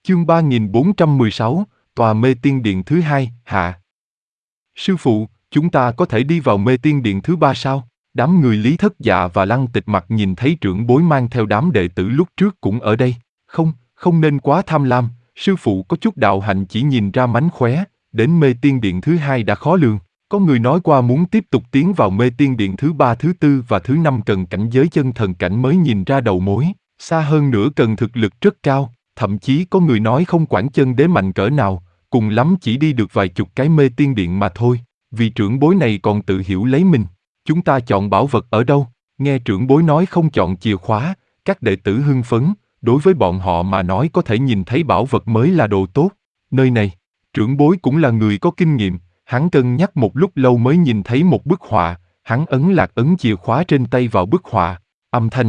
Chương 3416, Tòa Mê Tiên Điện thứ hai, hạ. Sư phụ, chúng ta có thể đi vào Mê Tiên Điện thứ ba sao? Đám người Lý Thất Dạ và Lăng Tịch Mặc nhìn thấy trưởng bối mang theo đám đệ tử lúc trước cũng ở đây. Không nên quá tham lam, sư phụ có chút đạo hạnh chỉ nhìn ra mánh khóe, đến Mê Tiên Điện thứ hai đã khó lường. Có người nói qua muốn tiếp tục tiến vào Mê Tiên Điện thứ ba, thứ tư và thứ năm cần cảnh giới chân thần cảnh mới nhìn ra đầu mối, xa hơn nữa cần thực lực rất cao. Thậm chí có người nói không quản chân đế mạnh cỡ nào, cùng lắm chỉ đi được vài chục cái Mê Tiên Điện mà thôi. Vì trưởng bối này còn tự hiểu lấy mình. Chúng ta chọn bảo vật ở đâu? Nghe trưởng bối nói không chọn chìa khóa, các đệ tử hưng phấn. Đối với bọn họ mà nói có thể nhìn thấy bảo vật mới là đồ tốt. Nơi này, trưởng bối cũng là người có kinh nghiệm. Hắn cân nhắc một lúc lâu mới nhìn thấy một bức họa. Hắn ấn lạc ấn chìa khóa trên tay vào bức họa. Âm thanh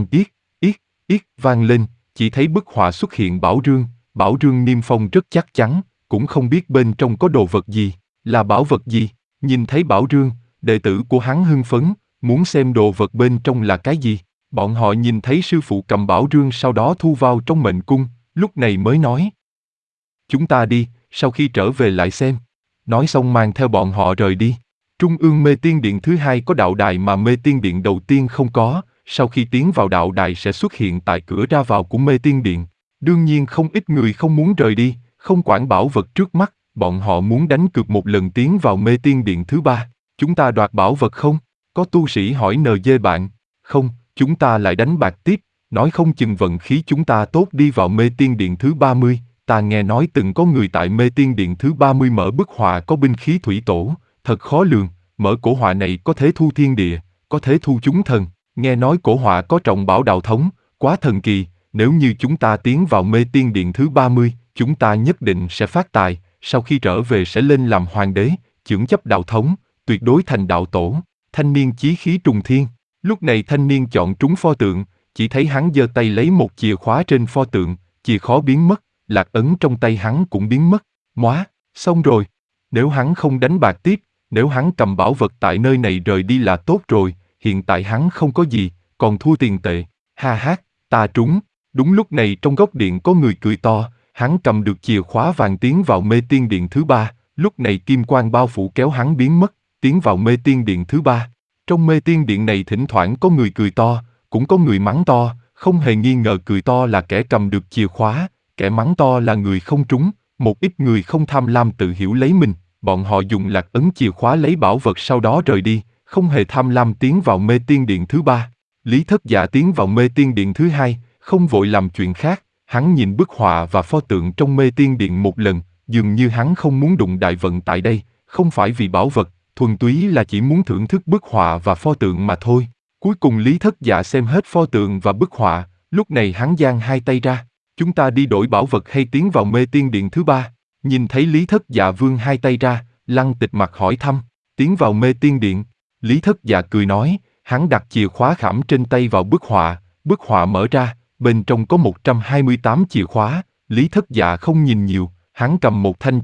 yết vang lên. Chỉ thấy bức họa xuất hiện bảo rương niêm phong rất chắc chắn, cũng không biết bên trong có đồ vật gì, là bảo vật gì. Nhìn thấy bảo rương, đệ tử của hắn hưng phấn, muốn xem đồ vật bên trong là cái gì. Bọn họ nhìn thấy sư phụ cầm bảo rương sau đó thu vào trong mệnh cung, lúc này mới nói. Chúng ta đi, sau khi trở về lại xem. Nói xong mang theo bọn họ rời đi. Trung ương Mê Tiên Điện thứ hai có đạo đài mà Mê Tiên Điện đầu tiên không có. Sau khi tiến vào đạo đài sẽ xuất hiện tại cửa ra vào của Mê Tiên Điện. Đương nhiên không ít người không muốn rời đi, không quản bảo vật trước mắt, bọn họ muốn đánh cược một lần tiến vào Mê Tiên Điện thứ ba. Chúng ta đoạt bảo vật không? Có tu sĩ hỏi NG bạn. Không, chúng ta lại đánh bạc tiếp, nói không chừng vận khí chúng ta tốt đi vào Mê Tiên Điện thứ 30. Ta nghe nói từng có người tại Mê Tiên Điện thứ 30 mở bức họa có binh khí thủy tổ, thật khó lường, mở cổ họa này có thể thu thiên địa, có thể thu chúng thần. Nghe nói cổ họa có trọng bảo đạo thống, quá thần kỳ, nếu như chúng ta tiến vào Mê Tiên Điện thứ 30, chúng ta nhất định sẽ phát tài, sau khi trở về sẽ lên làm hoàng đế, chưởng chấp đạo thống, tuyệt đối thành đạo tổ. Thanh niên chí khí trùng thiên. Lúc này thanh niên chọn trúng pho tượng, chỉ thấy hắn giơ tay lấy một chìa khóa trên pho tượng, chìa khóa biến mất, lạc ấn trong tay hắn cũng biến mất. Móa, xong rồi. Nếu hắn không đánh bạc tiếp, nếu hắn cầm bảo vật tại nơi này rời đi là tốt rồi. Hiện tại hắn không có gì, còn thua tiền tệ. Ha ha, ta trúng. Đúng lúc này trong góc điện có người cười to, hắn cầm được chìa khóa vàng tiến vào Mê Tiên Điện thứ ba. Lúc này kim quang bao phủ kéo hắn biến mất, tiến vào Mê Tiên Điện thứ ba. Trong Mê Tiên Điện này thỉnh thoảng có người cười to, cũng có người mắng to, không hề nghi ngờ cười to là kẻ cầm được chìa khóa, kẻ mắng to là người không trúng. Một ít người không tham lam tự hiểu lấy mình, bọn họ dùng lạc ấn chìa khóa lấy bảo vật sau đó rời đi, không hề tham lam tiến vào Mê Tiên Điện thứ ba. Lý Thất Dạ tiến vào Mê Tiên Điện thứ hai, không vội làm chuyện khác, hắn nhìn bức họa và pho tượng trong Mê Tiên Điện một lần, dường như hắn không muốn đụng đại vận tại đây, không phải vì bảo vật, thuần túy là chỉ muốn thưởng thức bức họa và pho tượng mà thôi. Cuối cùng Lý Thất Dạ xem hết pho tượng và bức họa, lúc này hắn giang hai tay ra, chúng ta đi đổi bảo vật hay tiến vào Mê Tiên Điện thứ ba? Nhìn thấy Lý Thất Dạ vươn hai tay ra, Lăng Tịch Mặc hỏi thăm, tiến vào Mê Tiên Điện. Lý Thất Dạ cười nói, hắn đặt chìa khóa khảm trên tay vào bức họa mở ra, bên trong có 128 chìa khóa. Lý Thất Dạ không nhìn nhiều, hắn cầm một thanh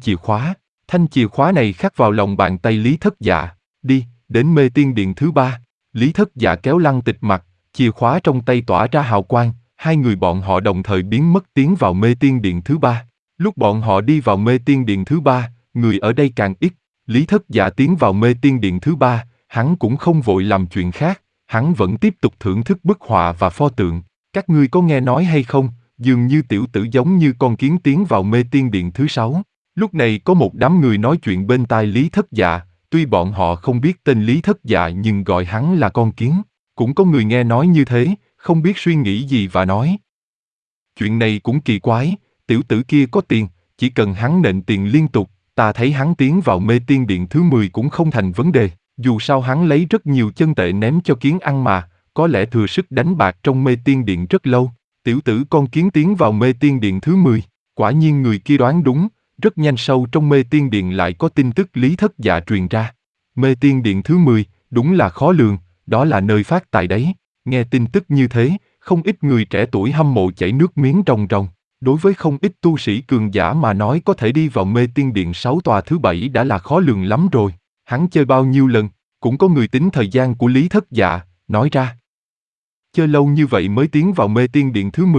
chìa khóa này khắc vào lòng bàn tay Lý Thất Dạ. Đi, đến Mê Tiên Điện thứ ba. Lý Thất Dạ kéo Lăng Tịch Mặc, chìa khóa trong tay tỏa ra hào quang, hai người bọn họ đồng thời biến mất tiến vào Mê Tiên Điện thứ ba. Lúc bọn họ đi vào Mê Tiên Điện thứ ba, người ở đây càng ít. Lý Thất Dạ tiến vào Mê Tiên Điện thứ ba, hắn cũng không vội làm chuyện khác, hắn vẫn tiếp tục thưởng thức bức họa và pho tượng. Các ngươi có nghe nói hay không, dường như tiểu tử giống như con kiến tiến vào Mê Tiên Điện thứ 6. Lúc này có một đám người nói chuyện bên tai Lý Thất Dạ, tuy bọn họ không biết tên Lý Thất Dạ nhưng gọi hắn là con kiến. Cũng có người nghe nói như thế, không biết suy nghĩ gì và nói. Chuyện này cũng kỳ quái, tiểu tử kia có tiền, chỉ cần hắn nện tiền liên tục, ta thấy hắn tiến vào Mê Tiên Điện thứ 10 cũng không thành vấn đề. Dù sao hắn lấy rất nhiều chân tệ ném cho kiến ăn mà, có lẽ thừa sức đánh bạc trong Mê Tiên Điện rất lâu. Tiểu tử con kiến tiến vào Mê Tiên Điện thứ 10, quả nhiên người kia đoán đúng, rất nhanh sâu trong Mê Tiên Điện lại có tin tức Lý Thất Dạ truyền ra. Mê Tiên Điện thứ 10, đúng là khó lường, đó là nơi phát tài đấy. Nghe tin tức như thế, không ít người trẻ tuổi hâm mộ chảy nước miếng ròng ròng. Đối với không ít tu sĩ cường giả mà nói có thể đi vào Mê Tiên Điện 6 tòa thứ 7 đã là khó lường lắm rồi. Hắn chơi bao nhiêu lần, cũng có người tính thời gian của Lý Thất Dạ, nói ra. Chơi lâu như vậy mới tiến vào Mê Tiên Điện thứ 10,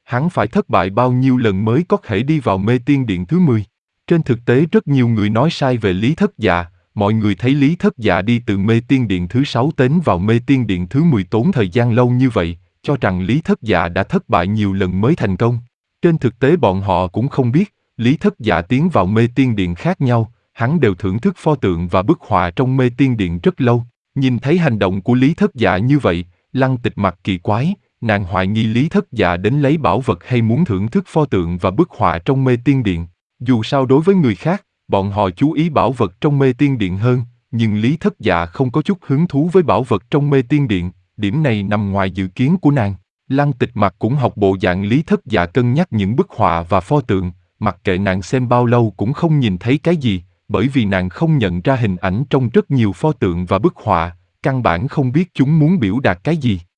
Hắn phải thất bại bao nhiêu lần mới có thể đi vào mê tiên điện thứ 10. Trên thực tế rất nhiều người nói sai về Lý Thất Dạ, mọi người thấy Lý Thất Dạ đi từ mê tiên điện thứ 6 đến vào mê tiên điện thứ 10 tốn thời gian lâu như vậy, cho rằng Lý Thất Dạ đã thất bại nhiều lần mới thành công. Trên thực tế bọn họ cũng không biết, Lý Thất Dạ tiến vào mê tiên điện khác nhau, hắn đều thưởng thức pho tượng và bức họa trong mê tiên điện rất lâu. Nhìn thấy hành động của Lý Thất Dạ như vậy, Lăng Tịch mặt kỳ quái, nàng hoài nghi Lý Thất Dạ đến lấy bảo vật hay muốn thưởng thức pho tượng và bức họa trong mê tiên điện. Dù sao đối với người khác, bọn họ chú ý bảo vật trong mê tiên điện hơn, nhưng Lý Thất Dạ không có chút hứng thú với bảo vật trong mê tiên điện, điểm này nằm ngoài dự kiến của nàng. Lăng Tịch mặt cũng học bộ dạng Lý Thất Dạ cân nhắc những bức họa và pho tượng, mặc kệ nàng xem bao lâu cũng không nhìn thấy cái gì, bởi vì nàng không nhận ra hình ảnh trong rất nhiều pho tượng và bức họa, căn bản không biết chúng muốn biểu đạt cái gì.